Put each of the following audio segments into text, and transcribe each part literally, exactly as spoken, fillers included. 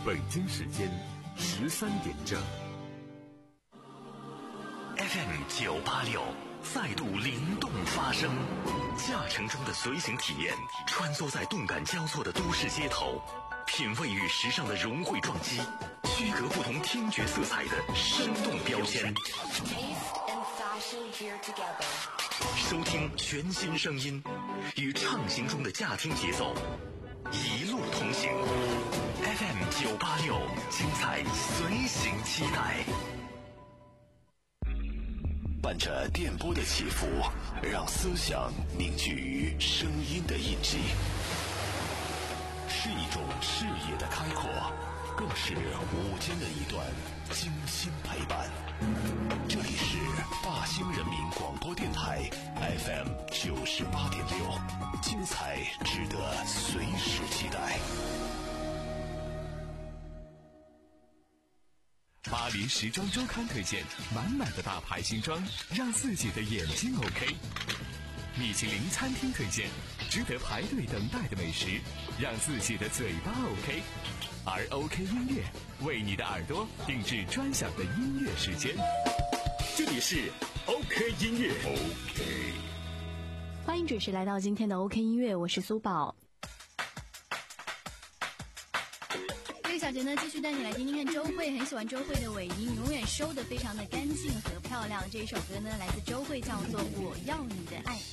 北京时间十三点整。 F M 九八六再度灵动发声，驾乘中的随行体验，穿梭在动感交错的都市街头，品味与时尚的融汇撞击，区隔不同听觉色彩的生动标签。收听全新声音，与畅行中的驾听节奏，一路同行。F M 九八六，精彩随行期待。伴着电波的起伏，让思想凝聚于声音的印记，是一种视野的开阔，更是午间的一段精心陪伴。这里是大兴人民广播电台 F M 九十八点六，精彩值得随时期待。 巴黎时装周刊推荐满满的大牌新装，让自己的眼睛 OK。米其林餐厅推荐值得排队等待的美食，让自己的嘴巴 OK。而 OK 音乐为你的耳朵定制专享的音乐时间。这里是 OK 音乐 OK， 欢迎准时来到今天的 OK 音乐，我是苏宝。这个小节呢，继续带你来听听看周蕙，很喜欢周蕙的尾音，永远收得非常的干净和漂亮。这一首歌呢，来自周蕙，叫做《我要你的爱》。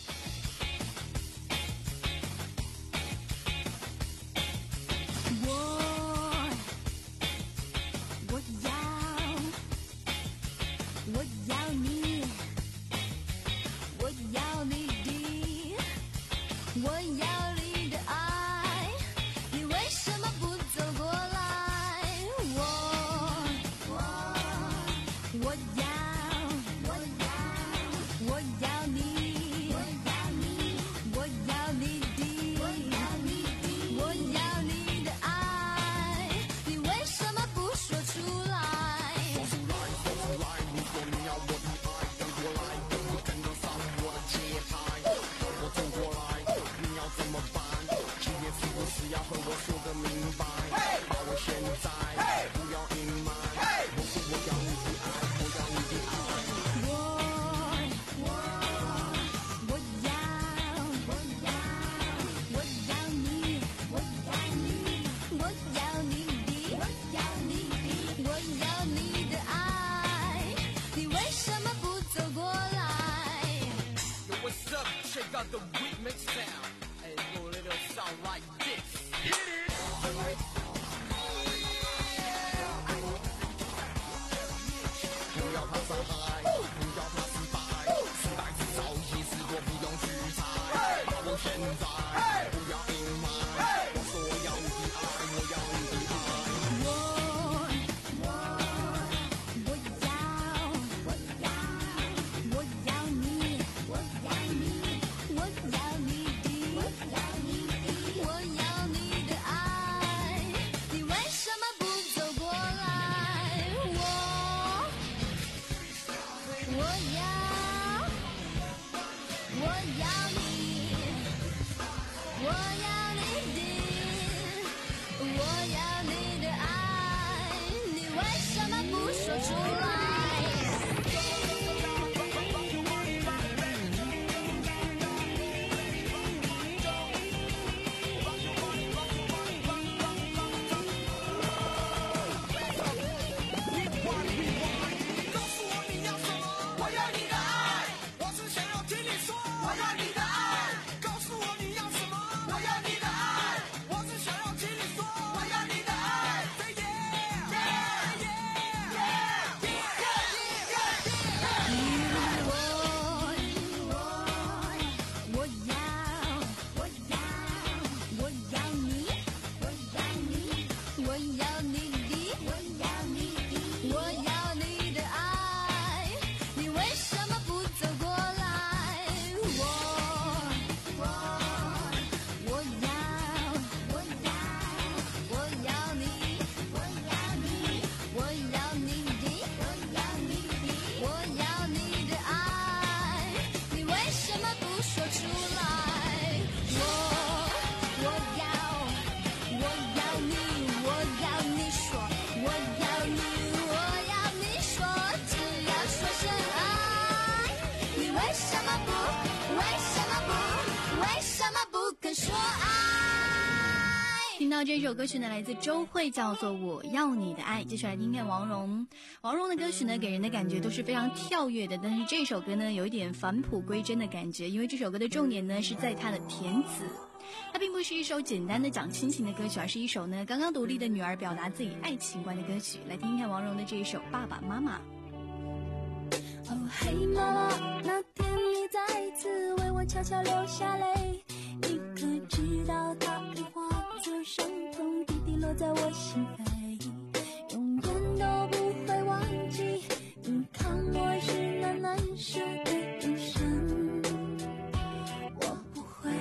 到这首歌曲呢，来自周蕙，叫做《我要你的爱》。接下来听听王蓉，王蓉的歌曲呢，给人的感觉都是非常跳跃的，但是这首歌呢，有一点返璞归真的感觉，因为这首歌的重点呢是在它的填词。它并不是一首简单的讲亲情的歌曲，而是一首呢刚刚独立的女儿表达自己爱情观的歌曲。来听听看王蓉的这一首《爸爸妈妈》。 哦嘿妈妈，那天你再次为我悄悄流下泪，你可知道它会化作伤痛，滴滴落在我心扉，永远都不会忘记。你看我是那难舍的忧伤，我不会。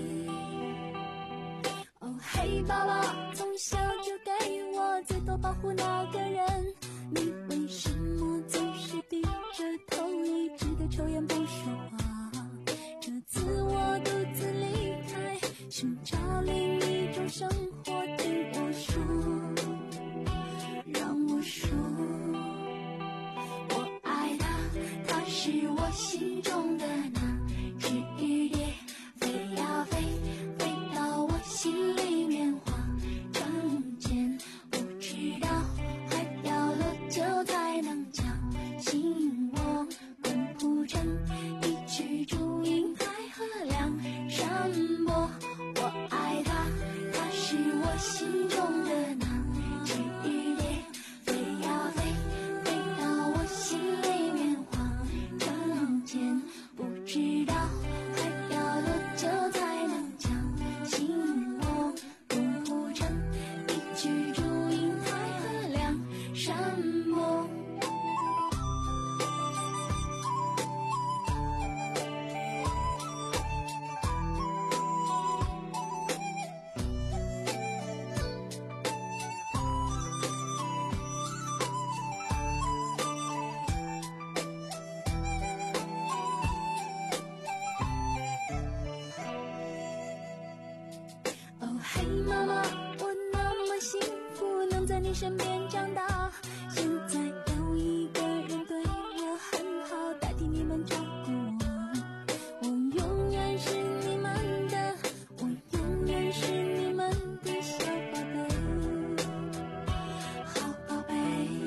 哦嘿爸爸，从小就给我最多保护那个人，你为什么总是低着头一直的抽烟不说话？这次我独自离开，寻找另一种生活，听我说，让我说，我爱他，他是我心中的那只雨蝶，飞呀飞，飞到我心里面化成茧，不知道还要多久才能将心窝共谱成一曲祝英海河两山泊。我爱他，他是我心中的那只雨蝶，飞呀飞，飞到我心里面化成茧，不知道还要多久才能将心窝共谱成一曲祝英海河两山泊。哦嘿妈妈，我那么幸福能在你身边长大，现在有一个人对我很好，代替你们照顾我，我永远是你们的，我永远是你们的小宝贝，好宝贝。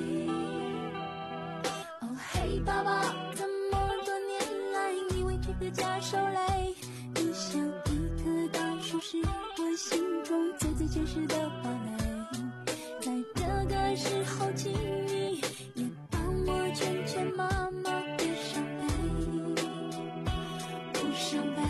哦嘿爸爸，这么多年来你为这个家受累，你像一棵大树，是我心中最最坚实的堡垒，在这个时候请你也帮我劝劝妈妈别伤悲，不伤悲。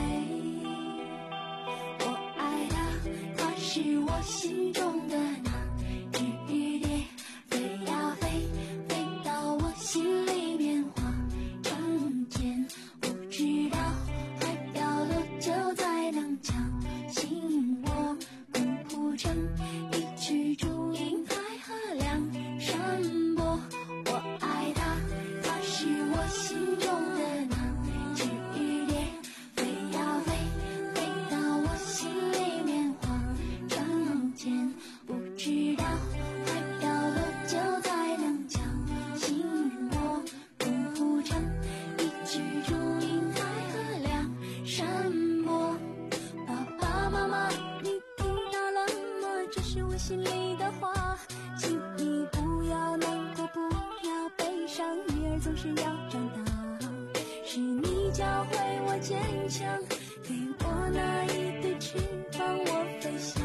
我爱他，他是我心中的那只雨蝶，飞呀飞，飞到我心里面化成茧，不知道还要多久才能将心窝共谱成一曲祝英海河两山泊。我爱他，他是我心中的那只雨蝶，飞呀飞，飞到我心里面化成茧，不知道还要多久才能将心窝共谱成一曲祝英海河两山泊。爸爸妈妈，你听到了吗？这是我心里的话，请你不要难过，不要悲伤，女儿总是要长大，是你教会我坚强，给我那一对翅膀，我飞翔，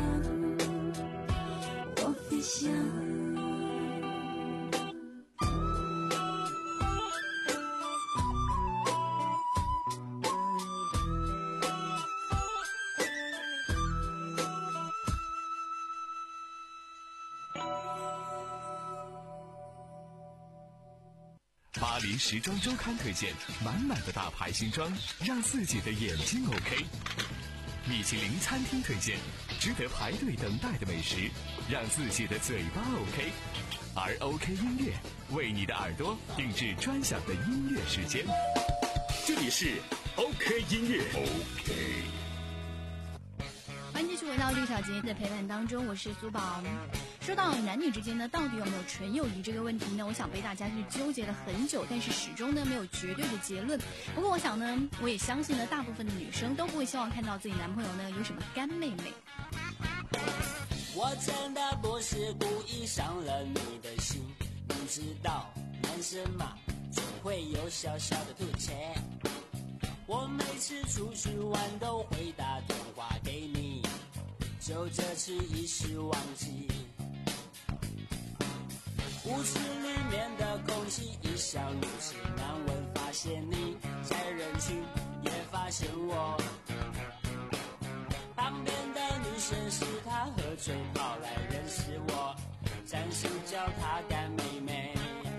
我飞翔。 巴黎时装周刊推荐满满的大牌新装，让自己的眼睛 OK。米其林餐厅推荐值得排队等待的美食，让自己的嘴巴 OK。而 OK 音乐为你的耳朵定制专享的音乐时间。这里是 OK 音乐 OK。 欢迎继续回到这小节的陪伴当中，我是苏宝。说到男女之间呢，到底有没有纯友谊这个问题呢？我想被大家是纠结了很久，但是始终呢没有绝对的结论。不过我想呢，我也相信呢，大部分的女生都不会希望看到自己男朋友呢有什么干妹妹。 我真的不是故意伤了你的心，你知道男生嘛总会有小小的吐槽，我每次出去玩都会打电话给你，就这次一时忘记。屋子里面的空气一向如此难闻，发现你在人群也发现我，旁边的女生是她喝醉跑来认识我，暂时叫她干妹妹。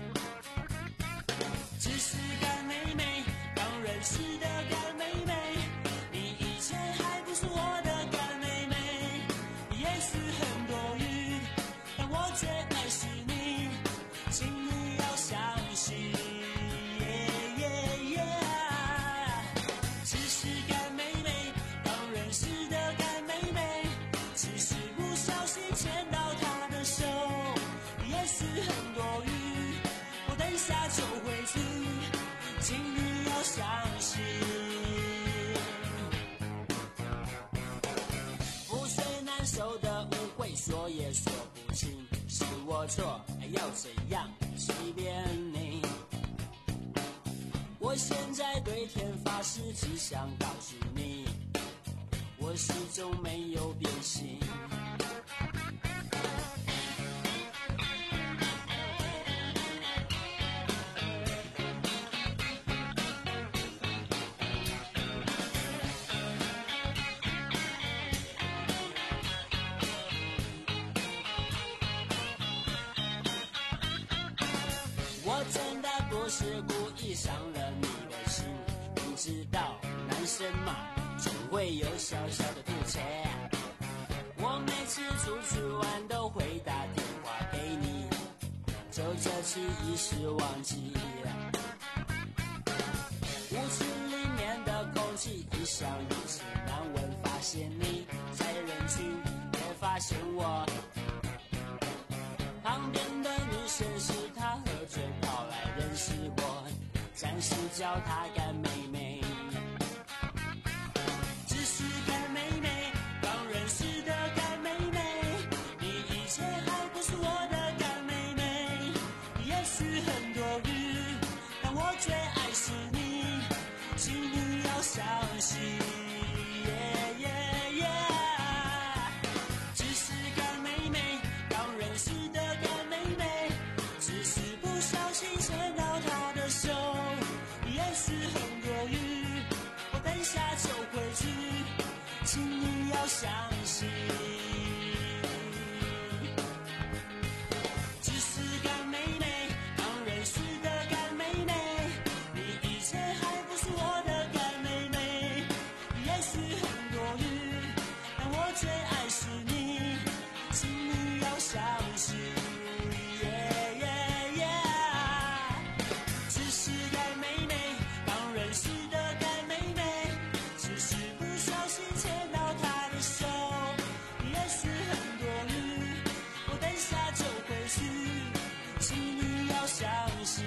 只是干妹妹，刚认识的干妹妹，你以前还不是我的干妹妹，也许很多余，但我最爱是你，请你要相信。Yeah, yeah, yeah. 只是干妹妹，刚认识的干妹妹，只是不小心牵到她的手，也许很多余，我等下就回去，请你要相信。覆水难收的误会，说也说不清，是我错，还要怎样？随便你。我现在对天发誓，只想告诉你，我始终没有变心。我真的不是故意伤了你的心，你知道男生嘛总会有小小的吐槽，我每次出去玩都会打电话给你，就这次一时忘记。屋子里面的空气一向如此难闻，发现你在人群也发现我，旁边的女生是她喝醉跑来认识我，暂时叫她干妹妹。只是干妹妹，刚认识的干妹妹，你以前还不是我的干妹妹，也许很多余，但我最爱是你，请你要相信。Yeah, yeah, yeah. 只是干妹妹，刚认识的干妹妹，只是不小心牵到她的手，也许很多余，我等下就回去，请你要相信。只是干妹妹，刚认识的干妹妹，你以前还不是我的干妹妹，也许很多余，但我最爱是你，请你要相信。Yeah, yeah, yeah. 只是干妹妹，刚认识的干妹妹，只是不小心牵到她的手，也许很多余，我等下就回去，请你要相信。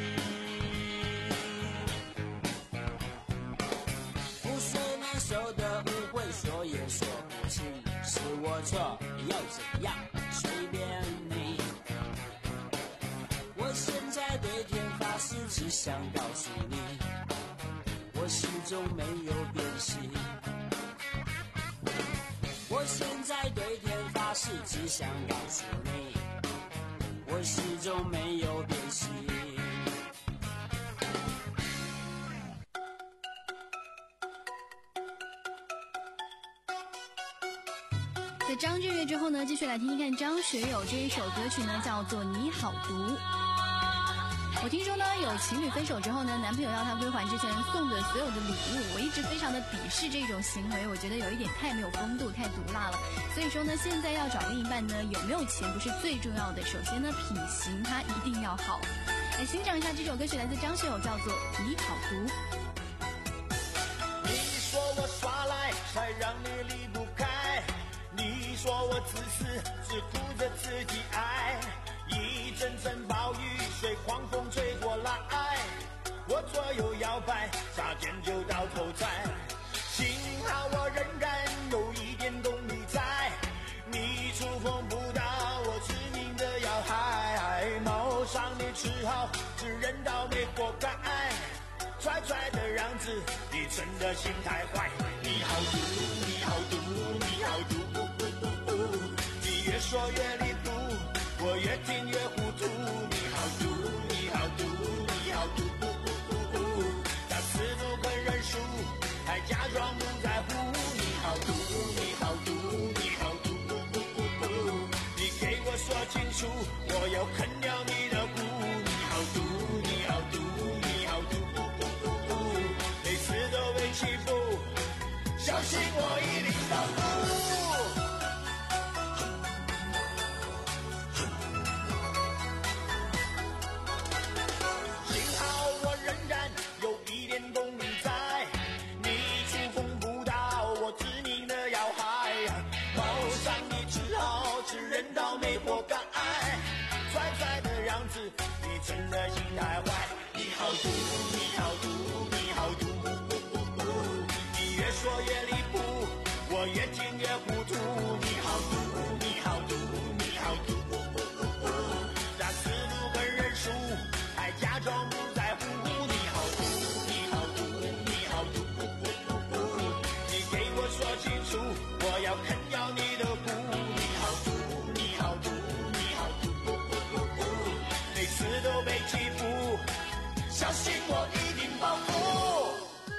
覆水难收的误会，说也说不清，是我错，要怎样？随便你。我现在对天发誓，只想告诉你，我始终没有变心。我现在对天发誓，只想告诉你，我始终没有变心。 在张震岳之后呢，继续来听听看张学友这一首歌曲呢，叫做《你好毒》。我听说呢，有情侣分手之后呢，男朋友要他归还之前送的所有的礼物，我一直非常的鄙视这种行为，我觉得有一点太没有风度，太毒辣了。所以说呢，现在要找另一半呢，有没有钱不是最重要的，首先呢，品行他一定要好。来欣赏一下这首歌曲，来自张学友，叫做《你好毒》。 你说我耍赖，才让你离不开。你说我自私，只顾着自己爱。一阵阵暴雨随狂风吹过来，我左右摇摆，差点就到头栽。幸好我仍然有一点动力在，你触碰不上你只好只认倒霉活该。拽拽的样子，你真的心太坏。你好毒，你好毒，你好毒，你越说越离谱，我越听越糊涂。你好毒，你好毒，你好毒，他死不肯认输，还假装不在乎。你好毒，你好毒，你好毒，你给我说清楚，我要啃掉你的骨。你好毒，你好毒，你好毒，每次都被欺负，小心我一定报复。你真的心太坏，你好毒，你好毒，你好毒，你越说越离谱，我越听越糊涂。你好毒，你好毒，你好毒，他死不肯认输，还假装不在乎。你好毒，你好毒，你好毒，你给我说清楚，我要啃掉你的骨。你好毒，你好毒，你好毒，每次都被欺负，小心我一定报复。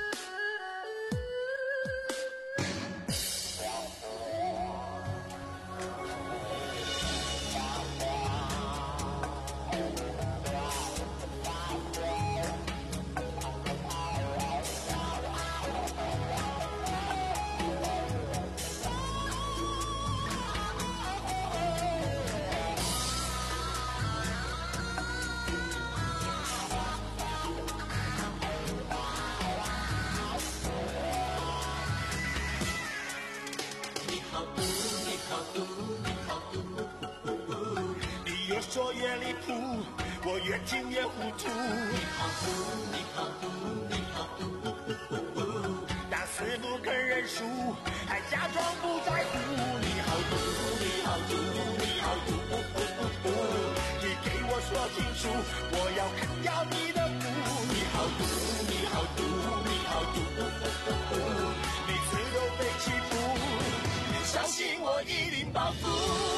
说越离谱，我越听越糊涂。你好毒，你好毒，你好毒，打死不肯认输，还假装不在乎。你好毒，你好毒，你好毒，你给我说清楚，我要啃掉你的骨。你好毒，你好毒，你好毒，每次都被欺负，相信我一定报复。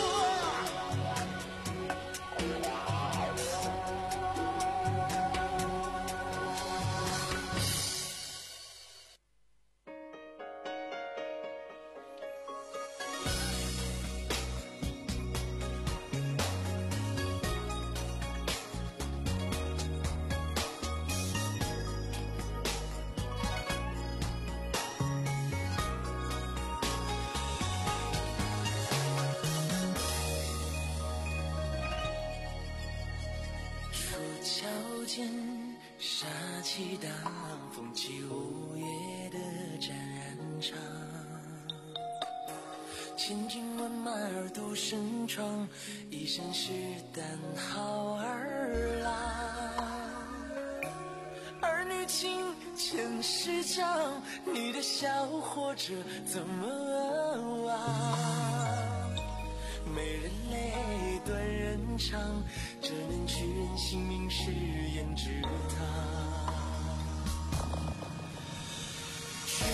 杀气荡，风起午夜的战场，千军万马耳朵生疮，一身是胆好儿郎。儿女情前世长，你的笑活着怎么忘？美人泪，短人长，这能取人性命，是胭脂糖。诀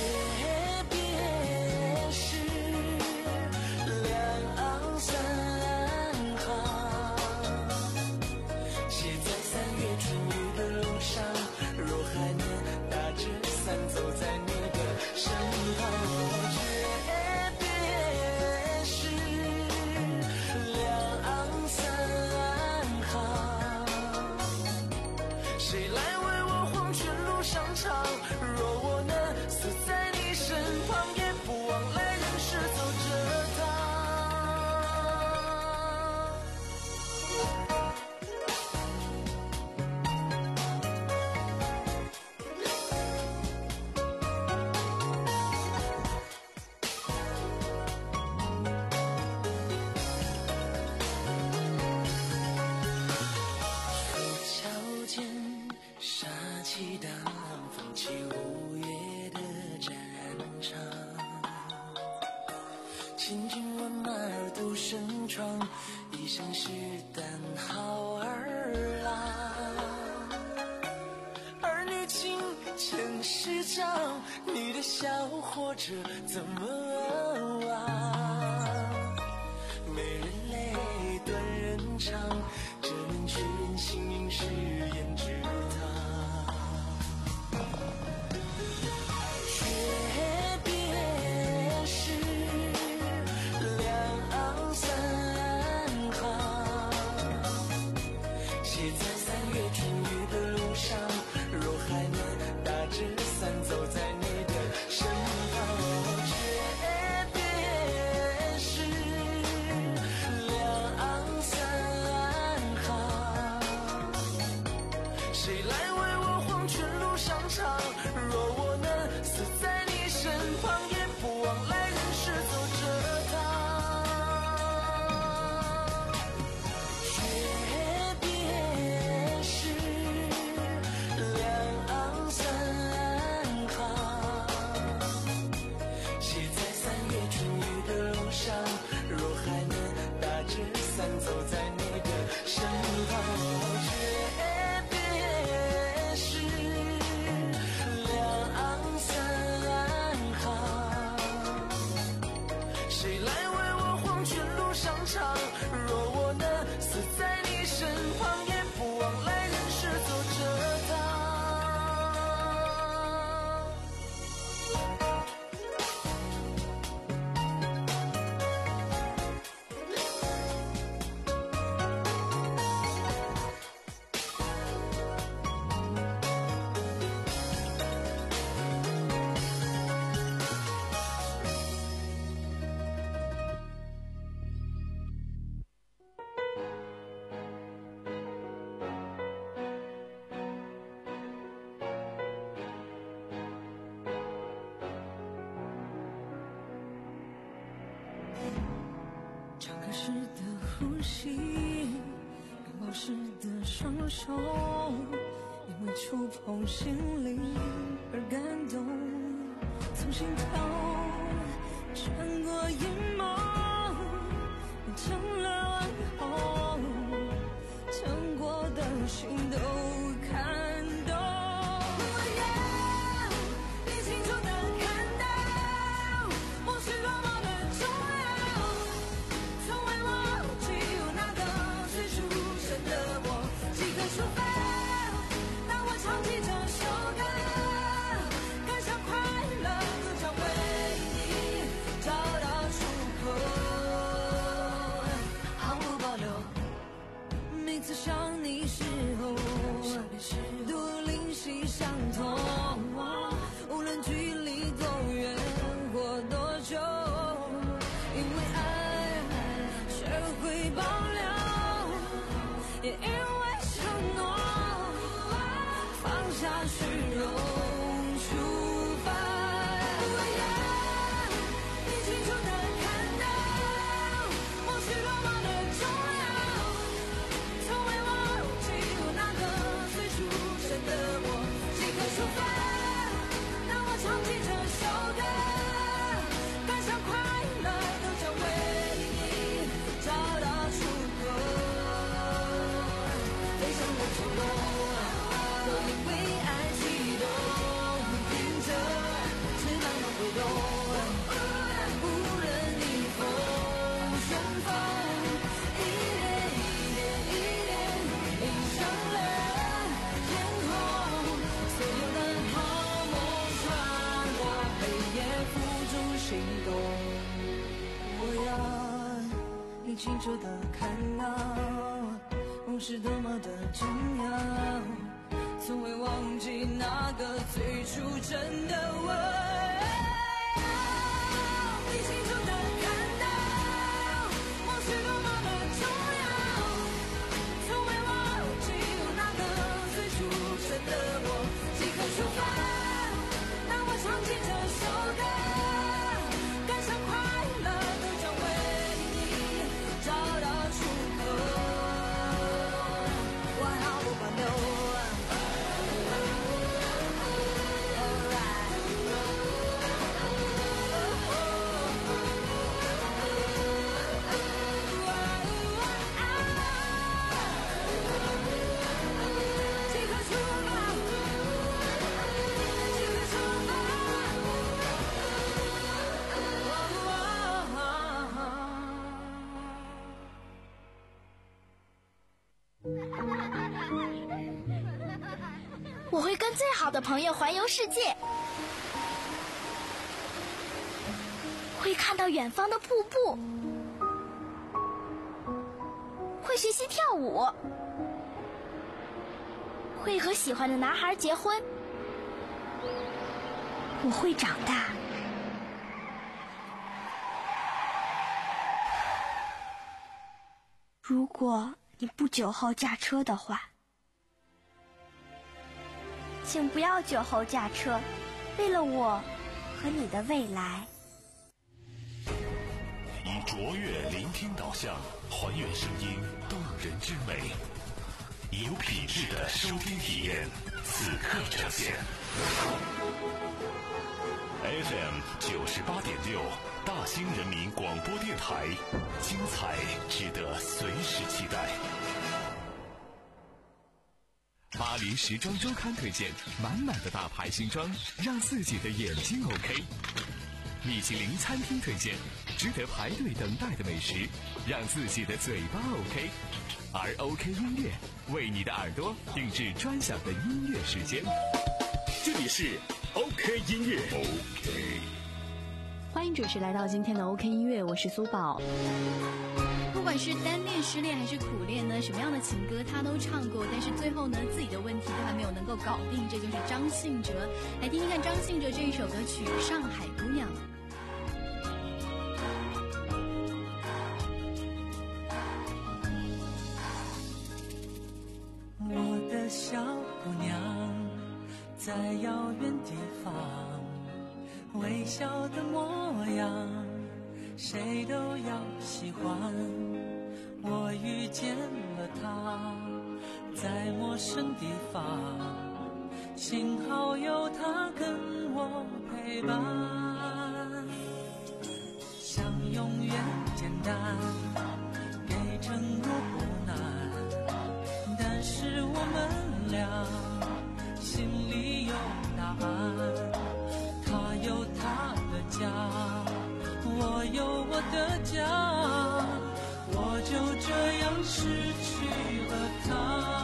别时，两行三行，写在三月春雨的路上。若还能打着伞走在你的身旁。杀气荡，风起午怎么忘？没人泪，断人肠，只能去任幸运是胭脂糖。诀别时两三行，写在三月春雨的路上，若还能打着伞走在你的身旁。诀别时两三行，谁来为我黄泉路上唱？若我能死在你身旁，也不枉来人世走这趟。诀别时两三行，写在三月春雨的路上，若还能打着伞走在你的身旁。诀别时两三行，谁来为我黄泉路上唱？若我能死在你身旁，也不枉来人世走这趟。唱歌时的呼吸，拥抱时的双手，因为触碰心灵而感动，从心头穿过眼眸，变成了问候，撑过的心都看懂。我要你清楚地看到，我是多么的重要，从未忘记那个最初生的我。即刻出发，当我唱起这首歌，感伤快乐都将为你找到出口，毫不保留。每次想你时候，都灵犀相通，无论距离多远或多久，因为爱学会保留，也因为承诺放下虚荣出发。我要你清楚地看到，我是多么的重要，从未忘记那个最初生的我。即刻出发，当我唱起这首歌，感伤快乐都将为你找到出口。飞翔的冲动，都因为爱激动，凭着翅膀能挥动，无论逆风旋风，一点一点一点映上了天空，所有的好梦穿过黑夜，付诸行动。我要你清楚地看到，梦是多么的重要，从未忘记那个最初真的我。你清楚地看到，梦是多么的重要，从未忘记那个最初真的我。即刻出发，当我唱起这首歌，感伤快乐都将为你找到出口，我毫不保留。Alright. 我会跟最好的朋友环游世界，会看到远方的瀑布，会学习跳舞，会和喜欢的男孩结婚。我会长大。如果你不酒后驾车的话，请不要酒后驾车，为了我和你的未来。 以卓越聆听导向，还原声音动人之美，以有品质的收听体验，此刻呈现。F M 九十八点六，大兴人民广播电台，精彩值得随时期待。 巴黎时装周刊推荐满满的大牌新装，让自己的眼睛 OK。米其林餐厅推荐值得排队等待的美食，让自己的嘴巴 OK。而 OK 音乐为你的耳朵定制专享的音乐时间。 这里是 OK 音乐 OK。 欢迎准时来到今天的 OK 音乐，我是苏宝。不管是单恋、失恋还是苦恋呢，什么样的情歌他都唱过，但是最后呢，自己的问题都还没有能够搞定，这就是张信哲。来听听看张信哲这一首歌曲《上海姑娘》。 我的小姑娘，在遥远地方，微笑的模样，谁都要喜欢。我遇见了她，在陌生地方，幸好有她跟我陪伴。想永远简单，给承诺不难，但是我们俩心里有答案。他有他的家，我有我的家，我就这样失去了他。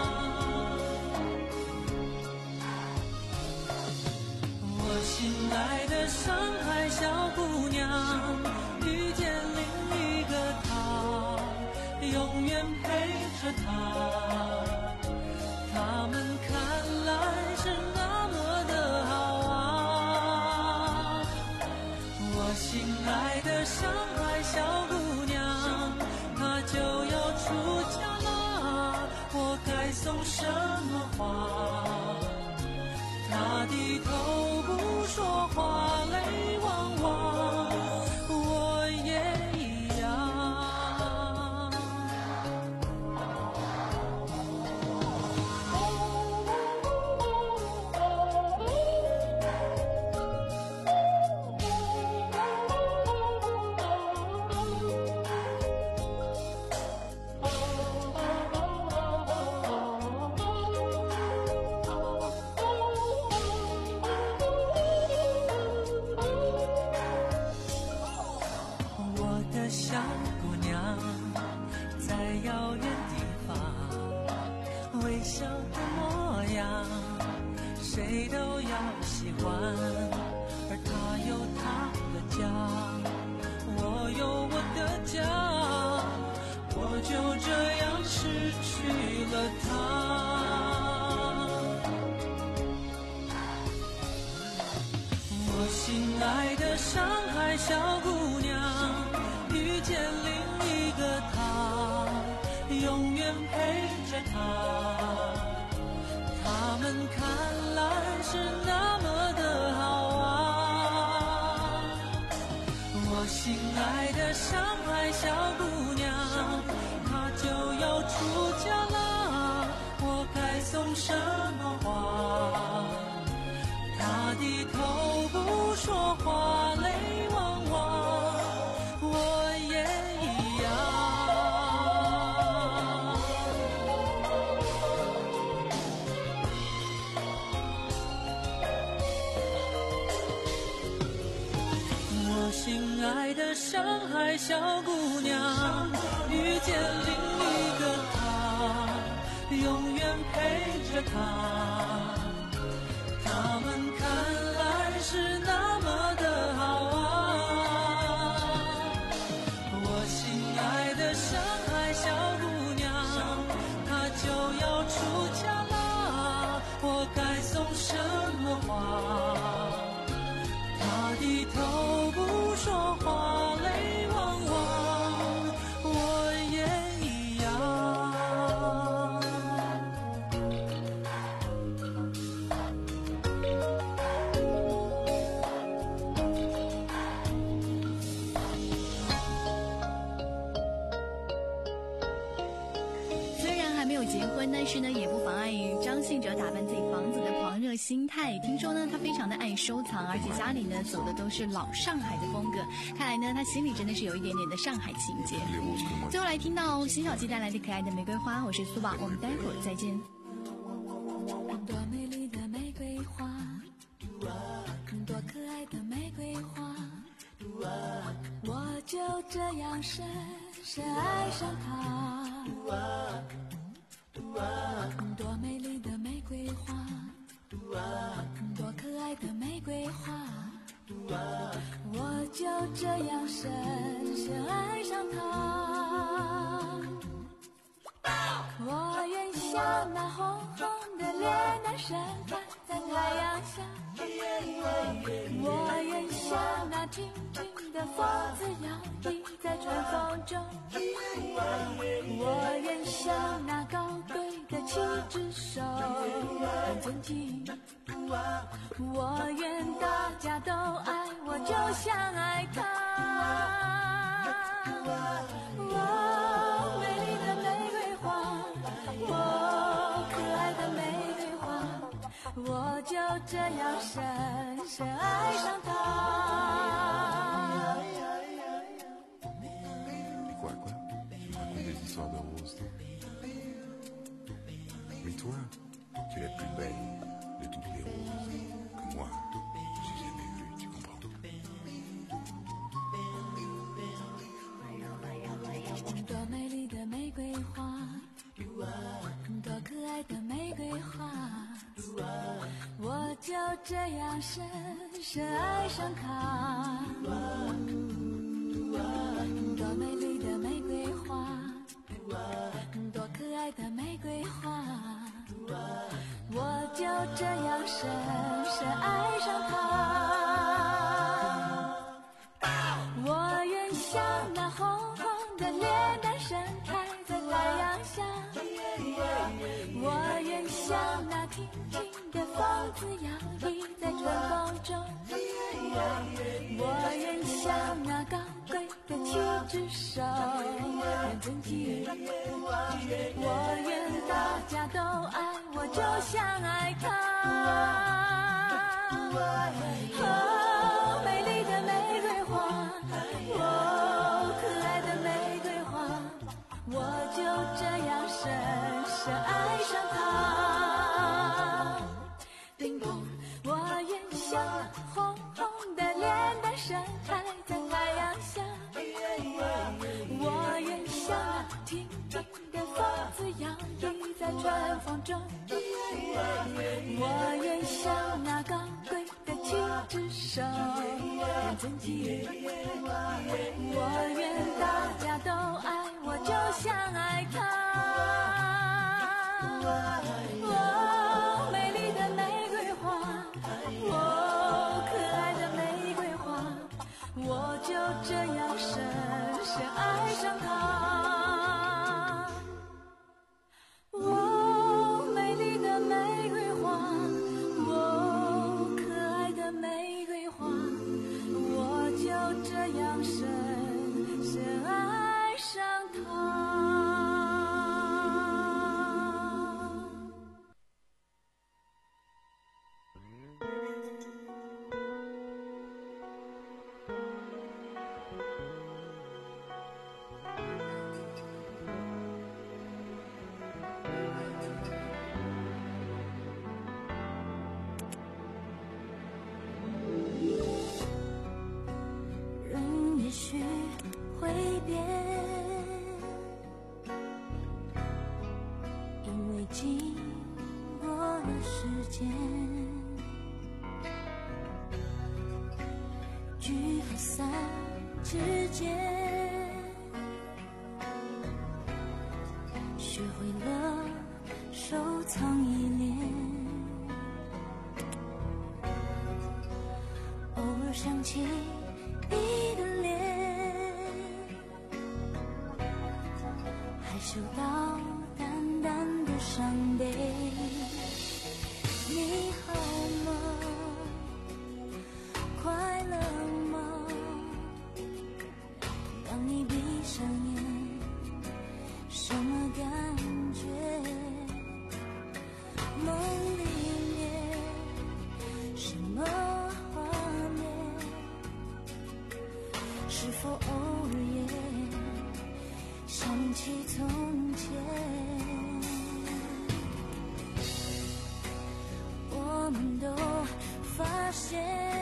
我心爱的上海小姑娘，遇见另一个他，永远陪着他。他们看来是那么的好啊，我心爱的上海小姑娘，她就要出嫁了，我该送什么花？她低头不说话，泪汪汪，我也一样。小姑娘，在遥远地方，微笑的模样，谁都要喜欢。而她有她的家，我有我的家，我就这样失去了她。我心爱的上海小姑娘，遇见另一个他，永远陪着他。他们看来是那么的好啊，我心爱的上海小姑娘，她就要出嫁了，我该送什么花？她低头不说话，泪汪汪，我也一样。我心爱的上海小姑娘，遇见另一个他， 永远陪着他。他们看来是那么的好啊，我心爱的上海小姑娘，她就要出嫁啦，我该送什么花？她低头不说话，泪汪汪，我也一样。 虽然还没有结婚，但是呢，也不妨碍张信哲打扮自己房子的狂热心态。听说呢，他非常的爱收藏，而且家里呢走的都是老上海的风格。看来呢，他心里真的是有一点点的上海情节。最后来听到辛晓琪带来的可爱的玫瑰花，我是苏宝，我们待会儿再见。 多美丽的玫瑰花，多可爱的玫瑰花，我就这样深深爱上它。多美丽的玫瑰花，多可爱的玫瑰花，我就这样深深爱上它。我愿像那红红的脸蛋盛开在太阳下，我愿像那轻轻的风子摇曳在春风中，我愿像那高贵的七只手很尊敬，我愿大家都爱我，就像爱他。我美丽的玫瑰花，我可爱的玫瑰花，我就这样深深爱上它。 Quoi, quoi? Tu me racontes des histoires de roses, toi? Mais toi, tu es la plus belle de toutes les roses que moi, j'ai jamais vue, tu comprends? 多美丽的玫瑰花，多可爱的玫瑰花，我就这样深深爱上它。多美丽的玫瑰花，多可爱的玫瑰花，我就这样深深爱上它。我愿像那红红的脸蛋盛开在太阳下，我愿像那轻轻的风子摇曳在春风中，我愿像那高贵的七只手很尊敬，我愿大家都爱我，就像爱他。哦，美丽的玫瑰花，哦，可爱的玫瑰花，我就这样深深爱上它。叮咚，我愿像那红红的脸蛋盛开在太阳下，我愿像那轻轻的风子摇曳在春风中，我愿像那高贵的七只手很尊敬，我愿大家都爱我，就像爱他。哦，美丽的玫瑰花，哦，可爱的玫瑰花，我就这样深深爱上它。哦，美丽的玫瑰花，哦，可爱的玫瑰花，我就这样深深爱上它。人也许会变。 经过了时间，聚和散之间，学会了收藏依恋，偶尔想起你的脸，还嗅到淡淡的伤悲。你好吗？快乐吗？当你闭上眼，什么感觉？梦里面什么画面？是否偶尔也想起从前？我们都发现，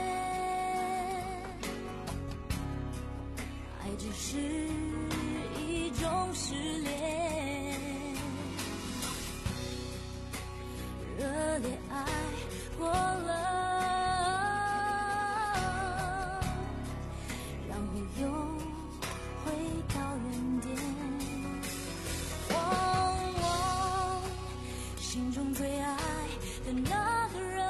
爱只是一种失恋，热烈爱过了，然后又回到原点。往往心中最爱的那个人，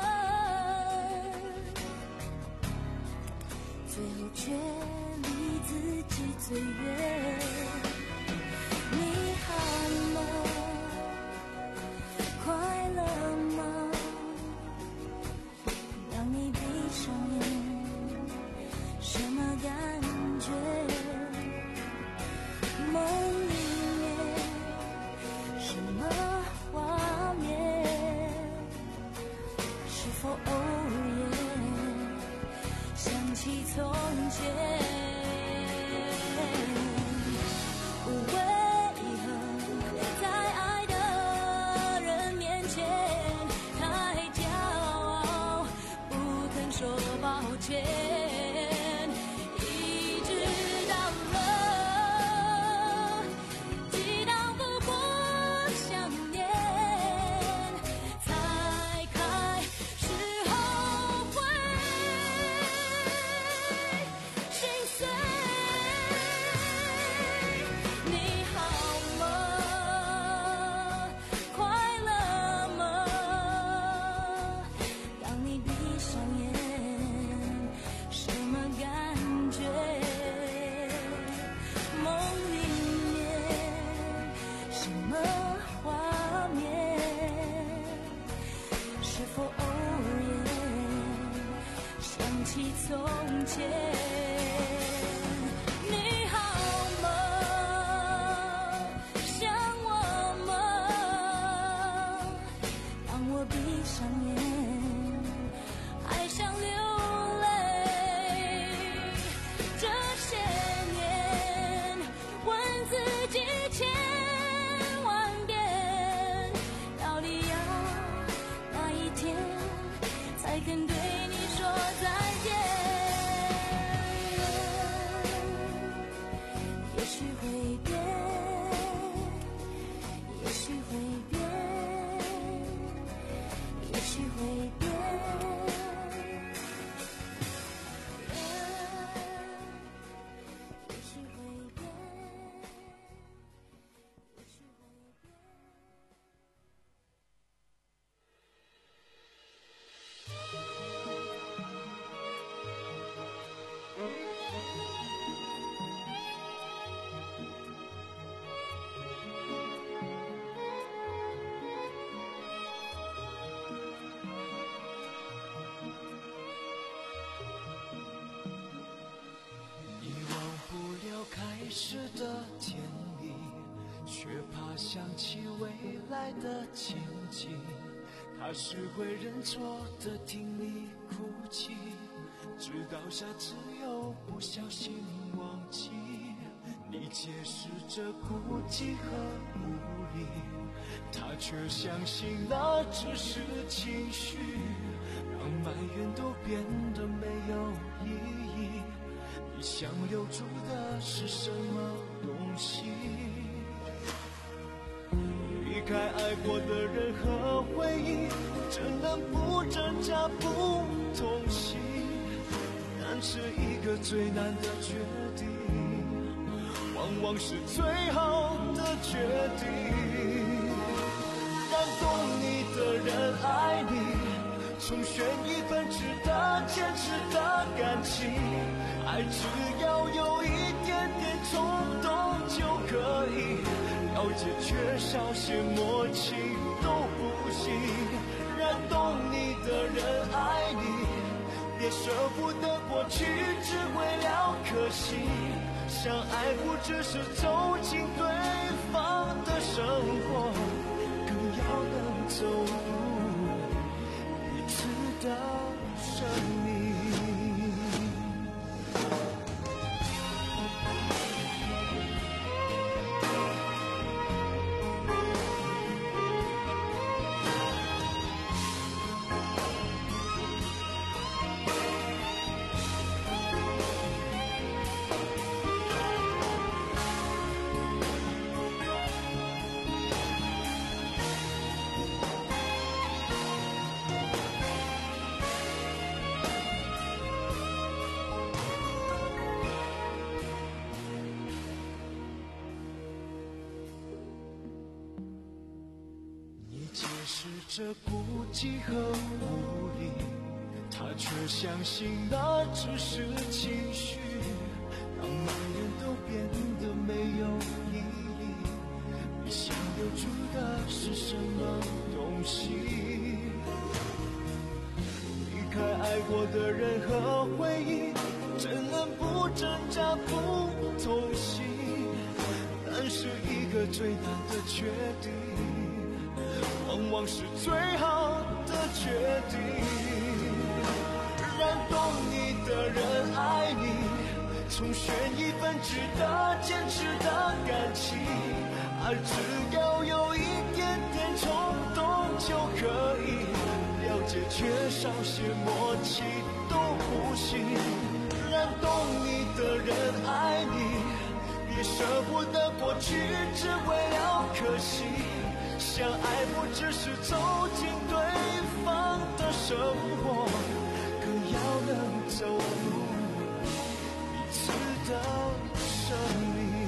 最后却离自己最远。你好吗？快乐吗？当你闭上眼，什么感觉？梦里面什么画面？是否偶尔也想起从前？为何在爱的人面前太骄傲，不肯说抱歉？一直到了抵挡不过想念，才开始后悔心碎。你好吗？快乐吗？当你闭上眼，什么感觉？梦里面什么画面？是否偶尔也想起从前？你好吗？想我吗？当我闭上眼，还想流泪。这些年，问自己千万遍，到底要哪一天才肯对你说再见？也许会变，也许会变，也许会变。也许会变，也许会变。 遗忘不了开始的甜蜜，却怕想起未来的前景。他是会认错的，听你哭泣，直到下次又不小心忘记。你解释着孤寂和无力，他却相信那只是情绪，让埋怨都变得没有意义。你想留住的是什么东西？离开爱过的人和回忆，怎能不挣扎不痛惜？但是一个最难的决定，往往是最好的决定。让懂你的人爱你，重选一份值得坚持的感情。爱只要有一点点冲动就可以，了解缺少些默契都不行。让懂你的人爱你，别舍不得过去只为了可惜。相爱不只是走进对方的生活，更要能走入彼此的生命。这孤寂和无力，他却相信那只是情绪，让每人都变得没有意义。你想留住的是什么东西？离开爱过的人和回忆，怎能不挣扎不痛惜？但是一个最难的决定，往往是最好的决定。让懂你的人爱你，重选一份值得坚持的感情。爱只要有一点点冲动就可以，了解缺少些默契都不行。让懂你的人爱你，别舍不得过去只为了可惜。相爱不只是走进对方的生活，更要能走入彼此的生命。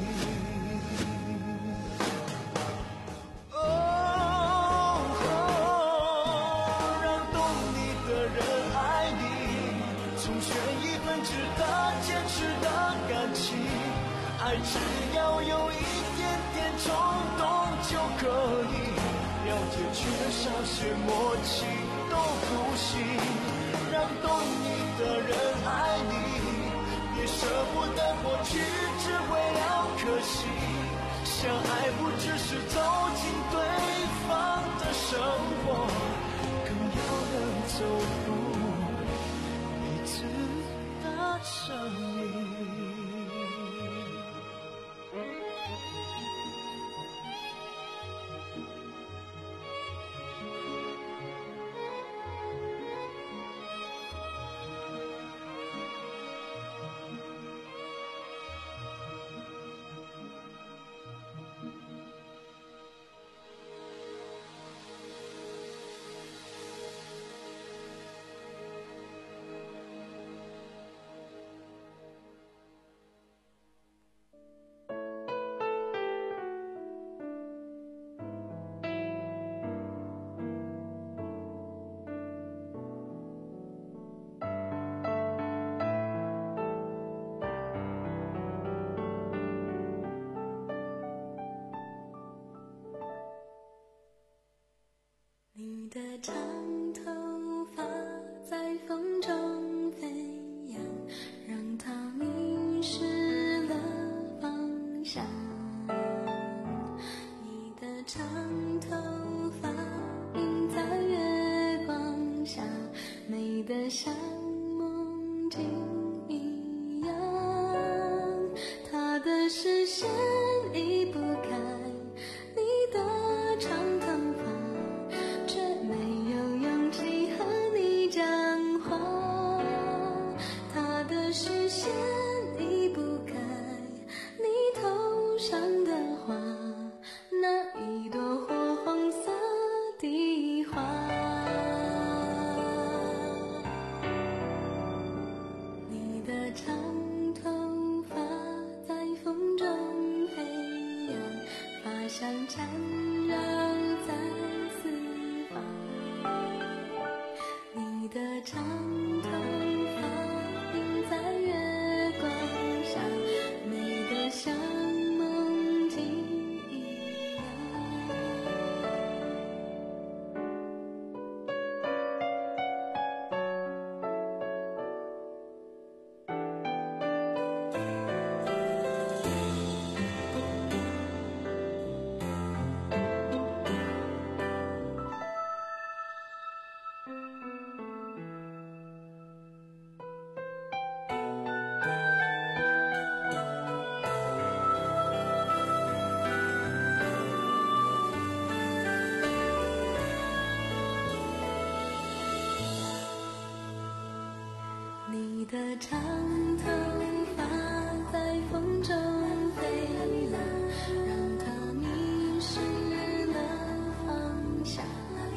哦，让懂你的人爱你，重选一份值得坚持的感情。爱只要有一点点冲动就可以，了解缺少些默契都不行。让懂你的人爱你，别舍不得过去只为了可惜。相爱不只是走进对方的生活，更要能走入彼此的生命。 你的长头发在风中飞扬，让它迷失了方向。你的长头发映在月光下，美得像梦境一样。他的视线离不开你的长头发，却没有用的长头发在风中飞扬，让它迷失了方向。你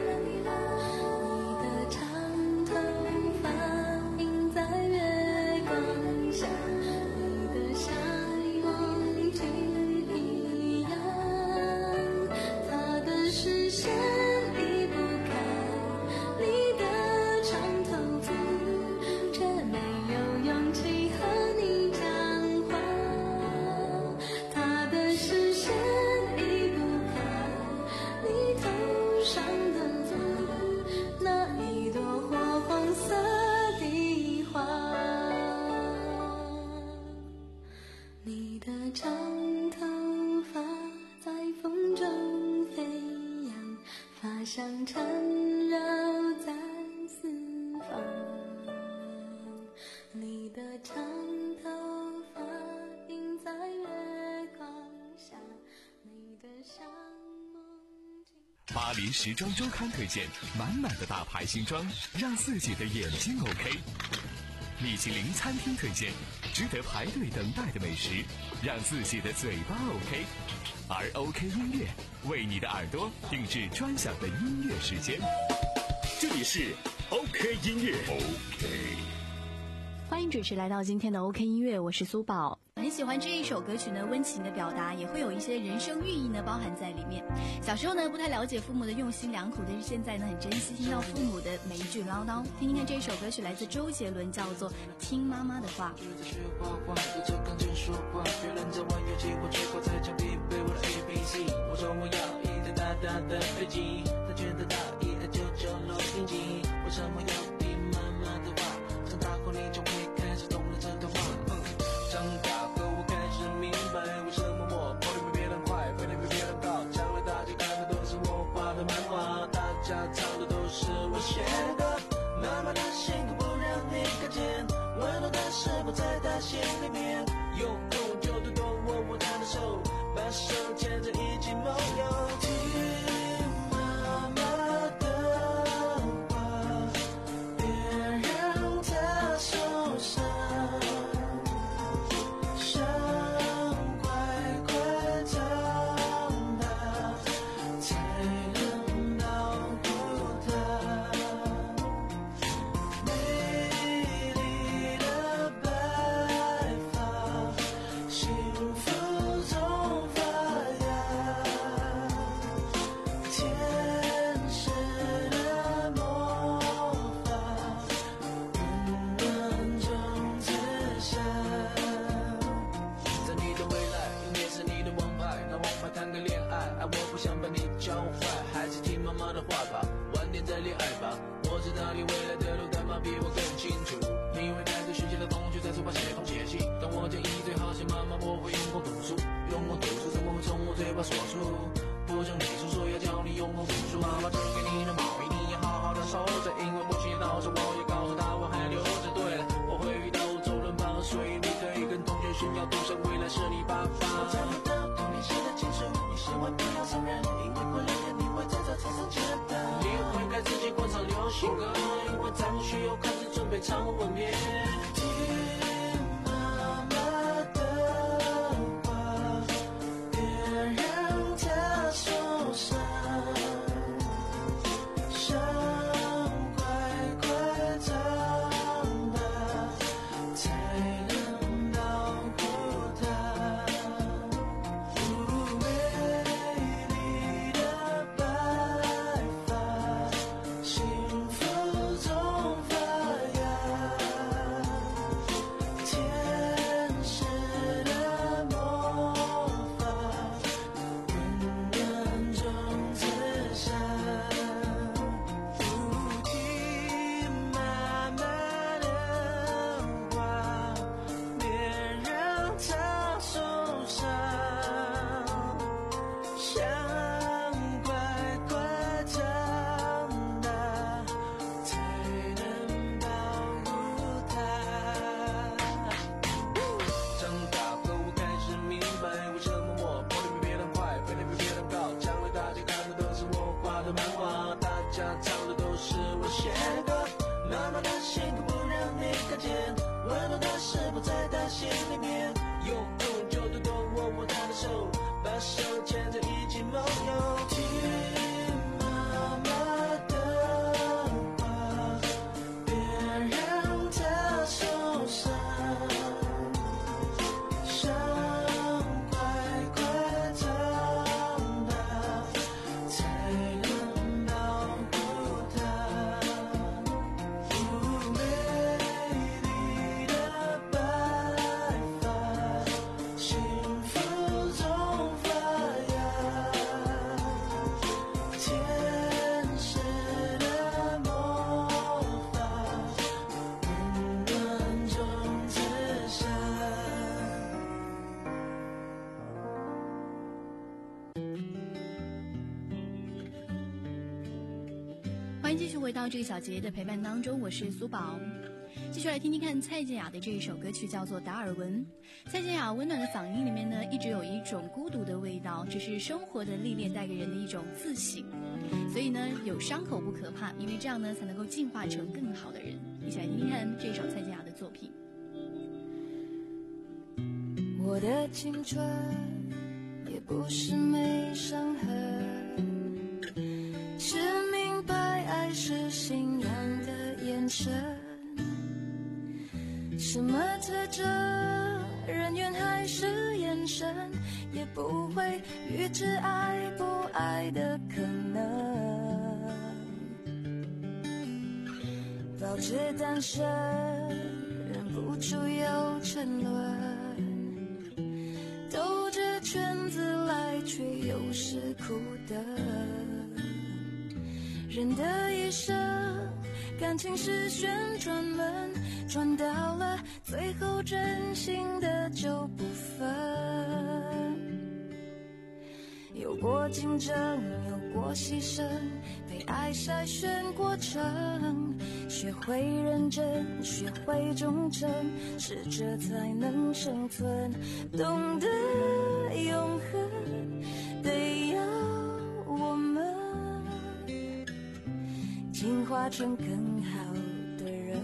的长头发映在月光下，你的笑容去一样，他的视线离不开你的长头发，却没有勇气和你讲话。他的视线离不开你头上的发，那一朵火红色的花。你的长头发在风中飞扬，发香缠绕在四方。你的长头发映在月光下，你的像梦境。 巴黎时装周刊推荐满满的大牌新装，让自己的眼睛 OK。米其林餐厅推荐值得排队等待的美食，让自己的嘴巴 OK。而 OK 音乐为你的耳朵定制专享的音乐时间。 这里是 OK 音乐。 欢迎准时来到今天的 OK 音乐，我是苏宝。很喜欢这一首歌曲呢，温情的表达也会有一些人生寓意呢包含在里面。小时候呢不太了解父母的用心良苦，但是现在呢很珍惜听到父母的每一句唠叨。听听看这一首歌曲来自周杰伦，叫做《听妈妈的话》。 我说我要一台大大的飞机，他觉得大一点就九楼顶级。为什么要听妈妈的话？长大后你就会开始懂了这段话。嗯，长大后我开始明白，为什么我跑得比别人快，飞得比别人高。将来大家看的都是我画的漫画，大家唱的都是我写的。妈妈的辛苦不让你看见，温暖的事不在她心里面。有空就多多握握她的手，把手牵着一起梦游。听妈妈的话，别让她受伤，想快快长大，才能照顾她。美丽的白发，幸福中发芽，天使的魔法，温暖种子下。在你的未来，音乐是你的王牌，那王牌谈个恋爱，爱我不想把你教坏，还是听妈妈的话吧，晚点再恋爱吧。我知道你未来的路，但妈比我更清楚。你会带着学习的同学在书包写东写西，当我建议最好写妈妈，我会用功读书，用功读书怎么会从我嘴巴说出？不像你叔叔要教你用功读书，妈妈织给你的毛衣你要好好的收着，因为母亲到时我也告诉她我还留着。对了，我会遇到周润发，所以你可以跟同学炫耀，赌神未来是你爸爸。我找不到童年写的情书，你千万不要伤人，因为过两天你会在这场上见到。你会开自己广场流行歌，因为咱们需要开始准备唱吻别。听妈妈的话，别让她受伤，想快快长大，才能照顾她。美丽的白发，幸福中发芽， 是否在他心里面？有空就多多握握他的手，把手牵着一起梦游。听妈妈的话，别让他受伤，伤快快长大，才能保护他。哦，美丽的白发，幸福中发芽，天使的魔法，温暖中自下。 欢迎继续回到这个小节的陪伴当中，我是苏宝。继续来听听看蔡健雅的这一首歌曲，叫做《达尔文》。蔡健雅温暖的嗓音里面呢，一直有一种孤独的味道，这是生活的历练带给人的一种自省。所以呢，有伤口不可怕，因为这样呢，才能够进化成更好的人。一起来听听看这首蔡健雅的作品。 我的青春也不是没伤痕，是明白爱是信仰的眼神。什么特征，人缘还是眼神，也不会预知爱不爱的可能。保持单身，忍不住有沉沦，兜着圈子来，却又是苦的。人的一生，感情是旋转门，转到了最后，真心的就不分。有过竞争，有过牺牲，被爱筛选过程，学会认真，学会忠诚，适者才能生存。懂得永恒，得要我们进化成更好的人。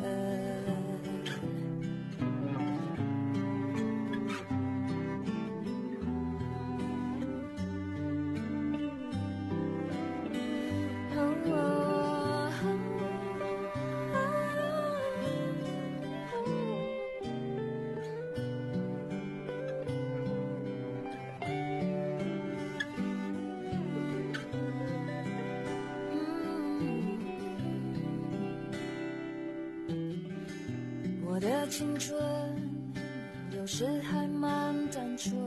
我的青春有时还蛮单纯，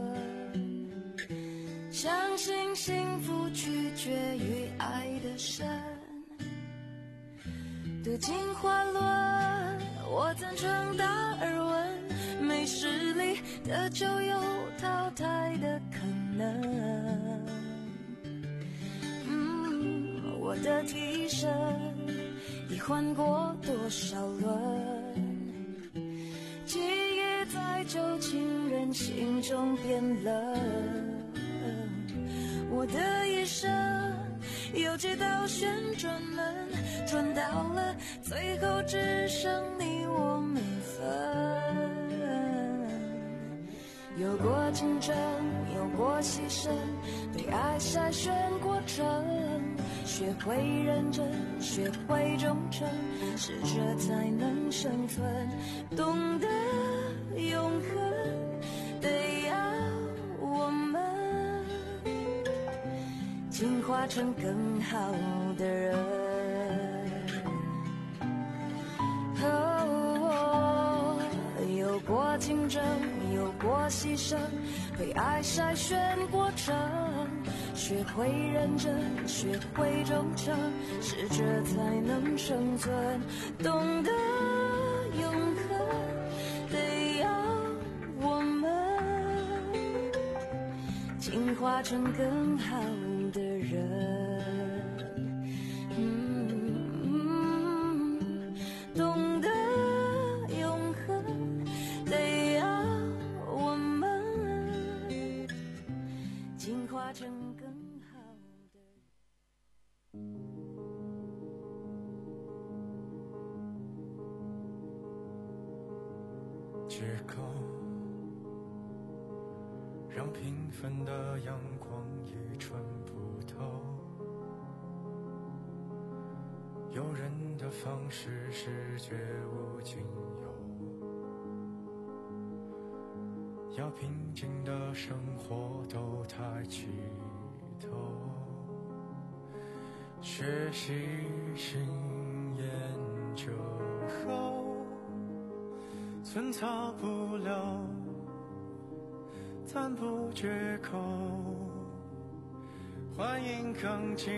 相信幸福取决于爱的深。对进化论我赞成达尔文，没实力的就有淘汰的可能。嗯，我的替身已换过多少轮，记忆在旧情人心中变冷。我的一生有几道旋转门，转到了最后只剩你我没分。有过竞争，有过牺牲，被爱筛选过程，学会认真，学会忠诚，适者才能生存。懂得永恒，得要我们进化成更好的人。哦，有过竞争，有过牺牲，被爱筛选过程，学会认真，学会忠诚，适者才能生存。懂得永恒，得要我们进化成更好的人。嗯，懂得永恒，得要我们进化成更好的人。 借口，让平凡的阳光也穿不透。有人的方式是绝无仅有，要平静的生活都抬起头，学习新研究后，寸草不留，赞不绝口，欢迎更进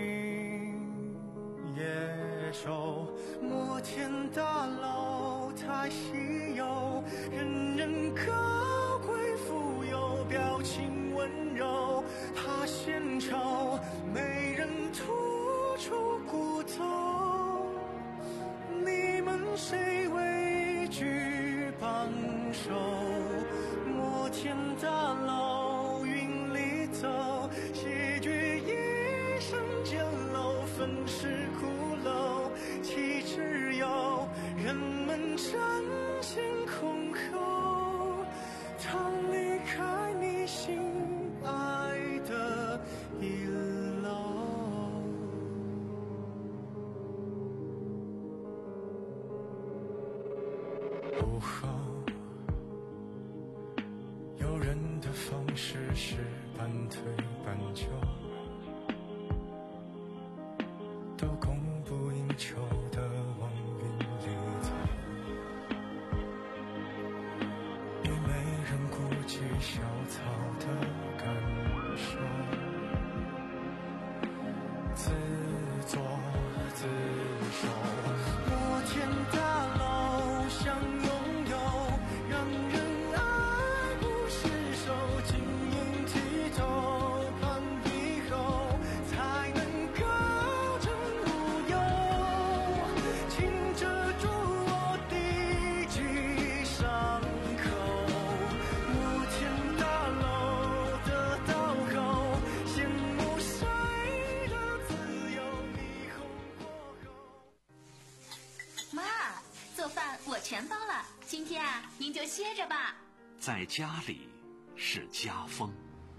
野兽，摩天大楼太稀有，人人高贵富有，表情温柔，怕献丑，没人吐出骨头。你们谁畏惧帮手？摩天大楼云里走，谢绝一生简陋，粉饰骷髅，岂只有人们争先恐后，他离开你心爱的一楼。午后，有人的方式是半推半就，都供不应求的往云里走，也没人顾及小草的感受，自作自受。摩天大楼想拥有，让人爱不释手，晶莹剔透，攀比后才能高枕无忧，请遮住我的几伤口。摩天大楼的刀口，羡慕谁的自由，霓虹过后。 妈，做饭我全包了，今天啊，您就歇着吧。 在家里是家风，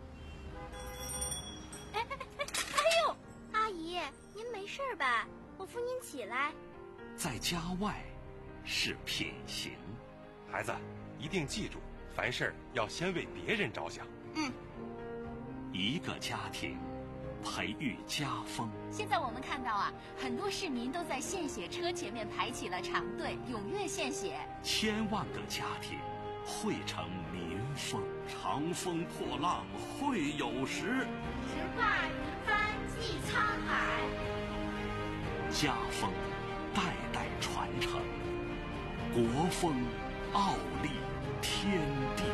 哎哎哎哎呦，阿姨，您没事吧？我扶您起来。 在家外是品行。 孩子，一定记住，凡事要先为别人着想。 嗯， 一个家庭培育家风。 现在我们看到啊，很多市民都在献血车前面排起了长队，踊跃献血。 千万个家庭汇成民风，长风破浪会有时。 直挂云帆济沧海。 家风代代传承，国风傲立天地。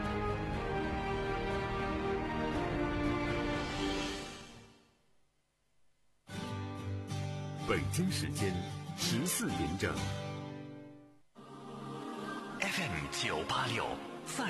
北京时间十四点整。 F M 九八六